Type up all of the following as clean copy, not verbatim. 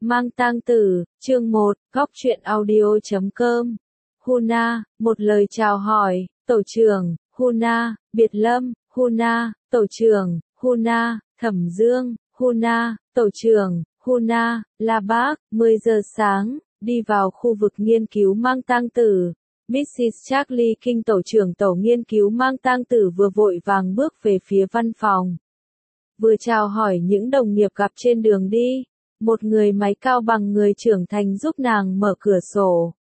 Mang tang tử, chương 1, góc truyện audio.com. Huna, một lời chào hỏi, tổ trưởng, Huna, Biệt Lâm, Huna, tổ trưởng, Huna, Thẩm Dương, Huna, tổ trưởng, Huna, La Bác, 10 giờ sáng, đi vào khu vực nghiên cứu mang tang tử. Mrs. Charlie King tổ trưởng tổ nghiên cứu mang tang tử vừa vội vàng bước về phía văn phòng. Vừa chào hỏi những đồng nghiệp gặp trên đường đi. Một người máy cao bằng người trưởng thành giúp nàng mở cửa sổ.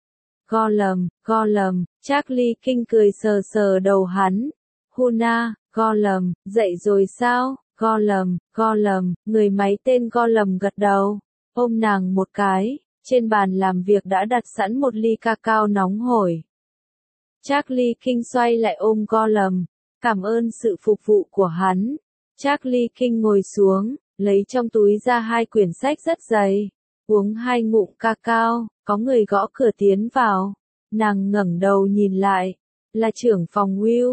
Gollum, Charlie King cười sờ sờ đầu hắn. Huna, Gollum, dậy rồi sao? Gollum, người máy tên Gollum gật đầu. Ôm nàng một cái, trên bàn làm việc đã đặt sẵn một ly cacao nóng hổi. Charlie King xoay lại ôm Gollum, cảm ơn sự phục vụ của hắn. Charlie King ngồi xuống, lấy trong túi ra 2 quyển sách rất dày, uống 2 ngụm cacao, có người gõ cửa tiến vào. Nàng ngẩng đầu nhìn lại, là trưởng phòng Will,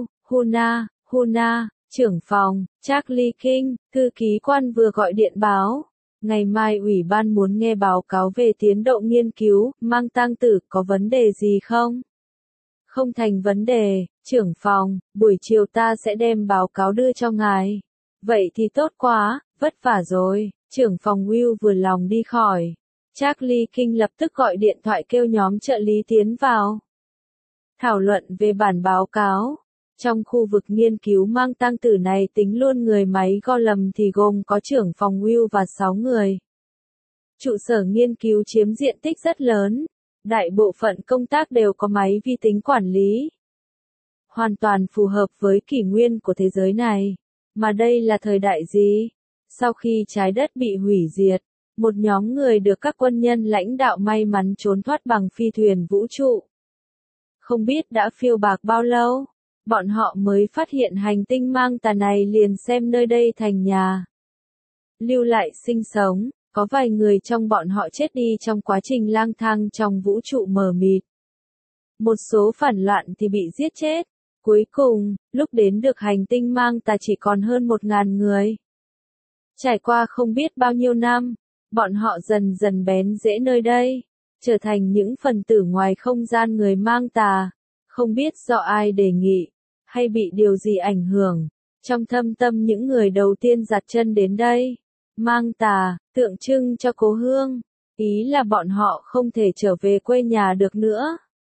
Huna, trưởng phòng, Charlie King, thư ký quan vừa gọi điện báo. Ngày mai ủy ban muốn nghe báo cáo về tiến độ nghiên cứu, mang tang tử có vấn đề gì không? Không thành vấn đề, trưởng phòng, buổi chiều ta sẽ đem báo cáo đưa cho ngài. Vậy thì tốt quá, vất vả rồi, trưởng phòng Will vừa lòng đi khỏi. Charlie King lập tức gọi điện thoại kêu nhóm trợ lý tiến vào. Thảo luận về bản báo cáo. Trong khu vực nghiên cứu mang tang tử này tính luôn người máy Gollum thì gồm có trưởng phòng Will và 6 người. Trụ sở nghiên cứu chiếm diện tích rất lớn. Đại bộ phận công tác đều có máy vi tính quản lý. Hoàn toàn phù hợp với kỷ nguyên của thế giới này. Mà đây là thời đại gì? Sau khi trái đất bị hủy diệt, một nhóm người được các quân nhân lãnh đạo may mắn trốn thoát bằng phi thuyền vũ trụ. Không biết đã phiêu bạc bao lâu, bọn họ mới phát hiện hành tinh mang tà này liền xem nơi đây thành nhà. Lưu lại sinh sống, có vài người trong bọn họ chết đi trong quá trình lang thang trong vũ trụ mờ mịt. Một số phản loạn thì bị giết chết. Cuối cùng, lúc đến được hành tinh mang tà chỉ còn hơn 1.000 người. Trải qua không biết bao nhiêu năm, bọn họ dần dần bén rễ nơi đây, trở thành những phần tử ngoài không gian người mang tà, không biết do ai đề nghị, hay bị điều gì ảnh hưởng. Trong thâm tâm những người đầu tiên đặt chân đến đây, mang tà, tượng trưng cho cố hương, ý là bọn họ không thể trở về quê nhà được nữa.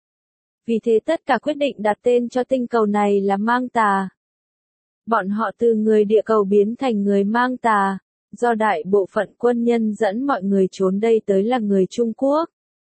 Vì thế tất cả quyết định đặt tên cho tinh cầu này là mang tà. Bọn họ từ người địa cầu biến thành người mang tà, do đại bộ phận quân nhân dẫn mọi người trốn đây tới là người Trung Quốc.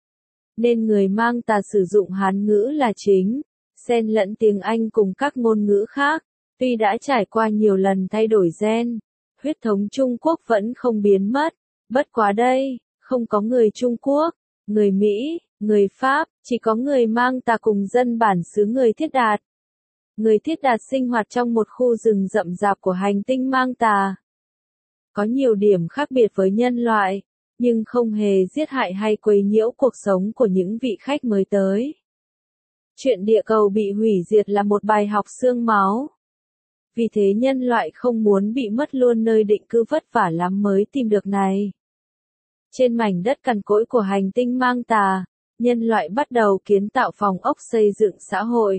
Nên người mang tà sử dụng Hán ngữ là chính, xen lẫn tiếng Anh cùng các ngôn ngữ khác. Tuy đã trải qua nhiều lần thay đổi gen, huyết thống Trung Quốc vẫn không biến mất. Bất quá đây, không có người Trung Quốc, người Mỹ, người Pháp, chỉ có người mang tà cùng dân bản xứ người Thiết Đạt. Người Thiết Đạt sinh hoạt trong một khu rừng rậm rạp của hành tinh mang tà. Có nhiều điểm khác biệt với nhân loại, nhưng không hề giết hại hay quấy nhiễu cuộc sống của những vị khách mới tới. Chuyện địa cầu bị hủy diệt là một bài học xương máu. Vì thế nhân loại không muốn bị mất luôn nơi định cư vất vả lắm mới tìm được này. Trên mảnh đất cằn cỗi của hành tinh mang tà, nhân loại bắt đầu kiến tạo phòng ốc xây dựng xã hội.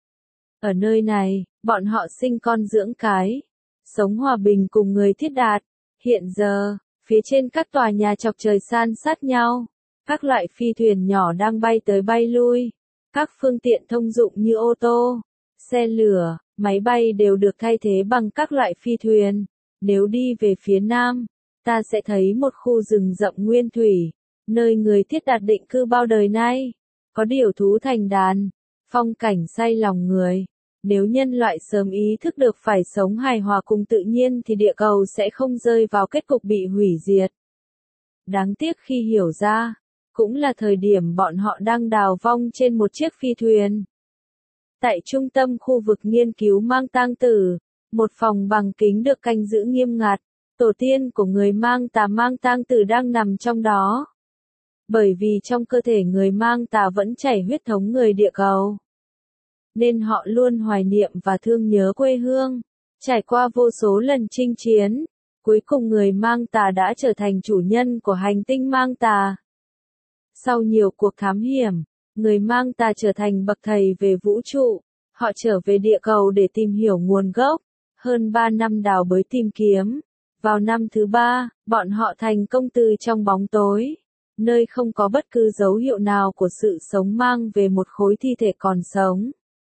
Ở nơi này, bọn họ sinh con dưỡng cái, sống hòa bình cùng người Thiết Đạt. Hiện giờ, phía trên các tòa nhà chọc trời san sát nhau, các loại phi thuyền nhỏ đang bay tới bay lui. Các phương tiện thông dụng như ô tô, xe lửa, máy bay đều được thay thế bằng các loại phi thuyền. Nếu đi về phía nam, ta sẽ thấy một khu rừng rậm nguyên thủy, nơi người Thiết Đạt định cư bao đời nay. Có điểu thú thành đàn, phong cảnh say lòng người. Nếu nhân loại sớm ý thức được phải sống hài hòa cùng tự nhiên thì địa cầu sẽ không rơi vào kết cục bị hủy diệt. Đáng tiếc khi hiểu ra, cũng là thời điểm bọn họ đang đào vong trên một chiếc phi thuyền. Tại trung tâm khu vực nghiên cứu mang tang tử, một phòng bằng kính được canh giữ nghiêm ngặt, tổ tiên của người mang tang tử đang nằm trong đó. Bởi vì trong cơ thể người mang tà vẫn chảy huyết thống người địa cầu, nên họ luôn hoài niệm và thương nhớ quê hương. Trải qua vô số lần chinh chiến, Cuối cùng người mang tà đã trở thành chủ nhân của hành tinh mang tà. Sau nhiều cuộc thám hiểm, người mang tà trở thành bậc thầy về vũ trụ. Họ trở về địa cầu để tìm hiểu nguồn gốc. Hơn 3 năm đào bới tìm kiếm. Vào năm thứ 3, bọn họ thành công từ trong bóng tối, nơi không có bất cứ dấu hiệu nào của sự sống mang về một khối thi thể còn sống.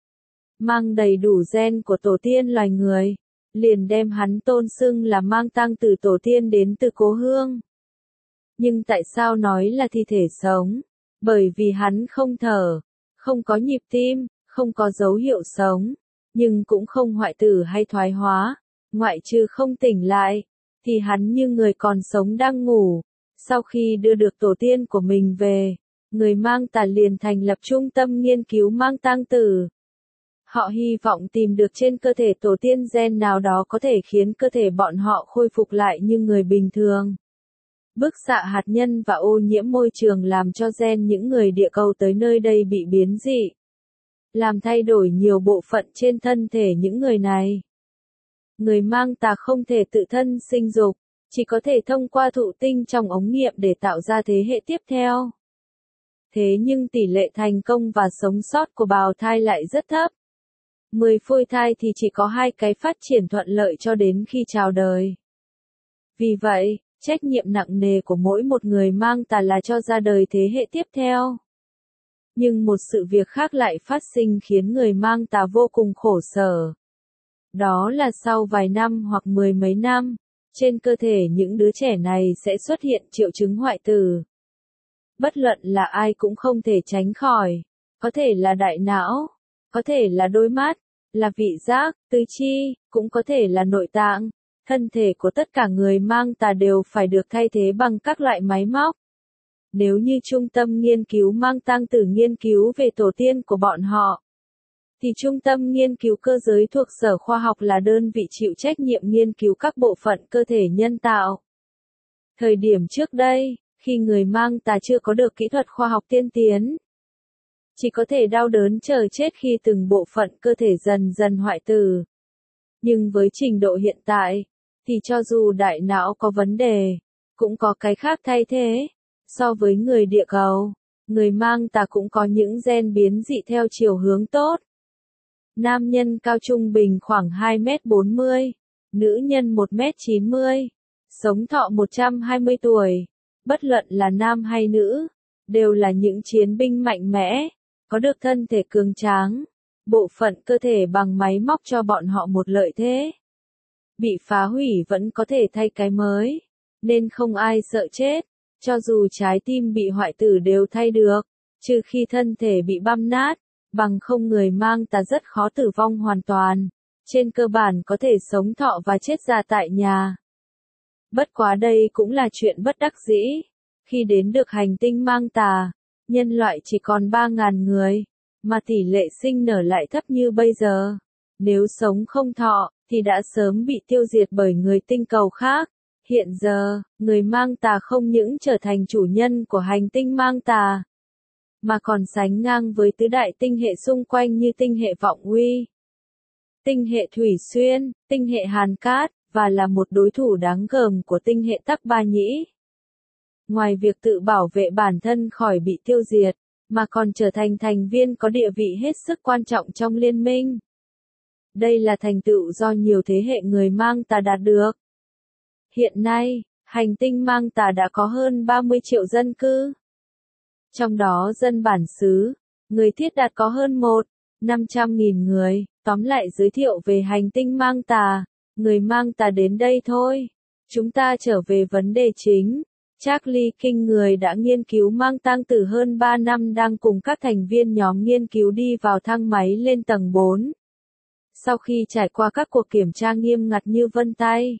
Mang đầy đủ gen của tổ tiên loài người, liền đem hắn tôn xưng là mang tang từ tổ tiên đến từ cố hương. Nhưng tại sao nói là thi thể sống? Bởi vì hắn không thở, không có nhịp tim, không có dấu hiệu sống, nhưng cũng không hoại tử hay thoái hóa, ngoại trừ không tỉnh lại, thì hắn như người còn sống đang ngủ. Sau khi đưa được tổ tiên của mình về, người mang tà liền thành lập trung tâm nghiên cứu mang tang tử. Họ hy vọng tìm được trên cơ thể tổ tiên gen nào đó có thể khiến cơ thể bọn họ khôi phục lại như người bình thường. Bức xạ hạt nhân và ô nhiễm môi trường làm cho gen những người địa cầu tới nơi đây bị biến dị, làm thay đổi nhiều bộ phận trên thân thể những người này. Người mang tà không thể tự thân sinh dục, chỉ có thể thông qua thụ tinh trong ống nghiệm để tạo ra thế hệ tiếp theo. Thế nhưng tỷ lệ thành công và sống sót của bào thai lại rất thấp. 10 phôi thai thì chỉ có 2 cái phát triển thuận lợi cho đến khi chào đời. Vì vậy, trách nhiệm nặng nề của mỗi một người mang tà là cho ra đời thế hệ tiếp theo. Nhưng một sự việc khác lại phát sinh khiến người mang tà vô cùng khổ sở. Đó là sau vài năm hoặc 10 mấy năm, trên cơ thể những đứa trẻ này sẽ xuất hiện triệu chứng hoại tử. Bất luận là ai cũng không thể tránh khỏi, có thể là đại não, có thể là đôi mắt, là vị giác, tứ chi, cũng có thể là nội tạng. Thân thể của tất cả người mang tà đều phải được thay thế bằng các loại máy móc. Nếu như trung tâm nghiên cứu mang tang tử nghiên cứu về tổ tiên của bọn họ, thì trung tâm nghiên cứu cơ giới thuộc Sở Khoa học là đơn vị chịu trách nhiệm nghiên cứu các bộ phận cơ thể nhân tạo. Thời điểm trước đây, khi người mang tà chưa có được kỹ thuật khoa học tiên tiến, chỉ có thể đau đớn chờ chết khi từng bộ phận cơ thể dần dần hoại tử. Nhưng với trình độ hiện tại, thì cho dù đại não có vấn đề, cũng có cái khác thay thế. So với người địa cầu, người mang tà cũng có những gen biến dị theo chiều hướng tốt. Nam nhân cao trung bình khoảng 2m40, nữ nhân 1m90, sống thọ 120 tuổi. Bất luận là nam hay nữ, đều là những chiến binh mạnh mẽ, có được thân thể cường tráng, bộ phận cơ thể bằng máy móc cho bọn họ một lợi thế. Bị phá hủy vẫn có thể thay cái mới, nên không ai sợ chết, cho dù trái tim bị hoại tử đều thay được, trừ khi thân thể bị băm nát, bằng không người mang tà rất khó tử vong hoàn toàn, trên cơ bản có thể sống thọ và chết già tại nhà. Bất quá đây cũng là chuyện bất đắc dĩ, khi đến được hành tinh mang tà, nhân loại chỉ còn 3.000 người, mà tỷ lệ sinh nở lại thấp như bây giờ. Nếu sống không thọ, thì đã sớm bị tiêu diệt bởi người tinh cầu khác. Hiện giờ, người mang tà không những trở thành chủ nhân của hành tinh mang tà, mà còn sánh ngang với tứ đại tinh hệ xung quanh như tinh hệ Vọng Uy, tinh hệ Thủy Xuyên, tinh hệ Hàn Cát, và là một đối thủ đáng gờm của tinh hệ Tắc Ba Nhĩ. Ngoài việc tự bảo vệ bản thân khỏi bị tiêu diệt, mà còn trở thành thành viên có địa vị hết sức quan trọng trong liên minh. Đây là thành tựu do nhiều thế hệ người mang tà đạt được. Hiện nay, hành tinh mang tà đã có hơn 30 triệu dân cư. Trong đó dân bản xứ, người Thiết Đạt có hơn 1.500.000 người. Tóm lại giới thiệu về hành tinh mang tà, người mang tà đến đây thôi. Chúng ta trở về vấn đề chính. Charlie King, người đã nghiên cứu mang tang tử hơn 3 năm, đang cùng các thành viên nhóm nghiên cứu đi vào thang máy lên tầng 4. Sau khi trải qua các cuộc kiểm tra nghiêm ngặt như vân tay,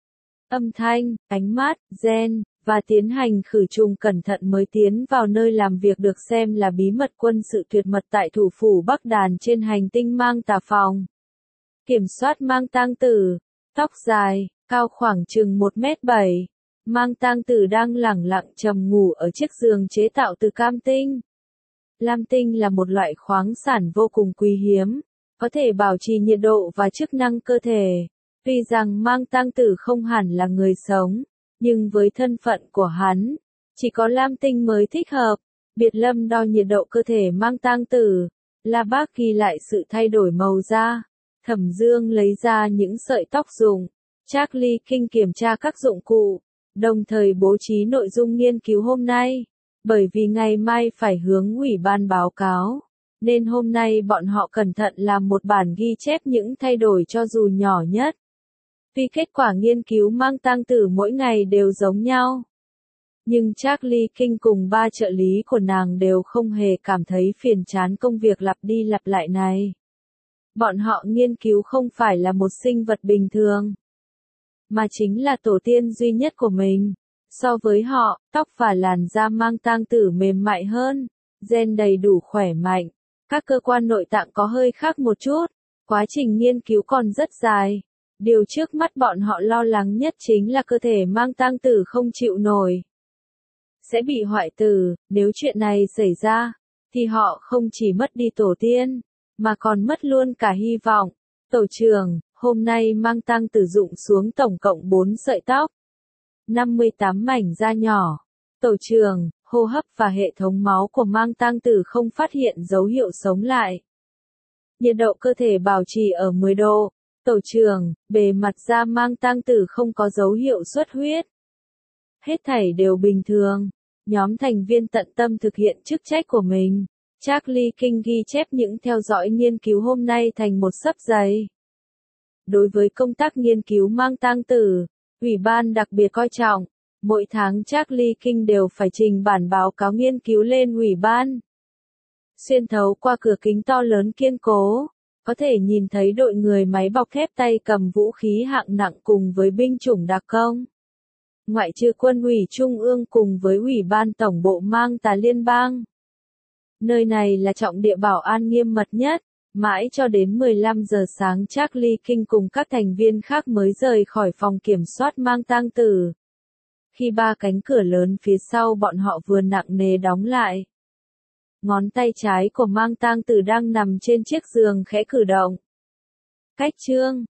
âm thanh, ánh mắt, gen, và tiến hành khử trùng cẩn thận mới tiến vào nơi làm việc được xem là bí mật quân sự tuyệt mật tại thủ phủ Bắc Đàn trên hành tinh mang tà phòng. Kiểm soát mang tang tử, tóc dài, cao khoảng chừng 1m7. Mang tang tử đang lẳng lặng trầm ngủ ở chiếc giường chế tạo từ cam tinh. Lam tinh là một loại khoáng sản vô cùng quý hiếm, có thể bảo trì nhiệt độ và chức năng cơ thể. Tuy rằng mang tang tử không hẳn là người sống, nhưng với thân phận của hắn, chỉ có Lam Tinh mới thích hợp. Biệt Lâm đo nhiệt độ cơ thể mang tang tử, La Bác ghi lại sự thay đổi màu da. Thẩm Dương lấy ra những sợi tóc dùng. Charlie King kiểm tra các dụng cụ, đồng thời bố trí nội dung nghiên cứu hôm nay. Bởi vì ngày mai phải hướng ủy ban báo cáo, nên hôm nay bọn họ cẩn thận làm một bản ghi chép những thay đổi cho dù nhỏ nhất. Vì kết quả nghiên cứu mang tang tử mỗi ngày đều giống nhau. Nhưng Charlie King cùng 3 trợ lý của nàng đều không hề cảm thấy phiền chán công việc lặp đi lặp lại này. Bọn họ nghiên cứu không phải là một sinh vật bình thường, mà chính là tổ tiên duy nhất của mình. So với họ, tóc và làn da mang tang tử mềm mại hơn, gen đầy đủ khỏe mạnh. Các cơ quan nội tạng có hơi khác một chút, quá trình nghiên cứu còn rất dài. Điều trước mắt bọn họ lo lắng nhất chính là cơ thể mang tang tử không chịu nổi, sẽ bị hoại tử. Nếu chuyện này xảy ra, thì họ không chỉ mất đi tổ tiên, mà còn mất luôn cả hy vọng. Tổ trưởng, hôm nay mang tang tử dụng xuống tổng cộng 4 sợi tóc, 58 mảnh da nhỏ. Tổ trưởng, hô hấp và hệ thống máu của mang tang tử không phát hiện dấu hiệu sống lại. Nhiệt độ cơ thể bảo trì ở 10 độ. Tổ trưởng, bề mặt da mang tang tử không có dấu hiệu xuất huyết. Hết thảy đều bình thường. Nhóm thành viên tận tâm thực hiện chức trách của mình. Charlie King ghi chép những theo dõi nghiên cứu hôm nay thành một xấp giấy. Đối với công tác nghiên cứu mang tang tử, ủy ban đặc biệt coi trọng. Mỗi tháng Charlie King đều phải trình bản báo cáo nghiên cứu lên ủy ban. Xuyên thấu qua cửa kính to lớn kiên cố, có thể nhìn thấy đội người máy bọc thép tay cầm vũ khí hạng nặng cùng với binh chủng đặc công. Ngoại trừ quân ủy trung ương cùng với ủy ban tổng bộ mang tà liên bang. Nơi này là trọng địa bảo an nghiêm mật nhất. Mãi cho đến 15 giờ sáng Charlie King cùng các thành viên khác mới rời khỏi phòng kiểm soát mang tang tử. Khi 3 cánh cửa lớn phía sau bọn họ vừa nặng nề đóng lại, ngón tay trái của mang tang tử đang nằm trên chiếc giường khẽ cử động. Cách chương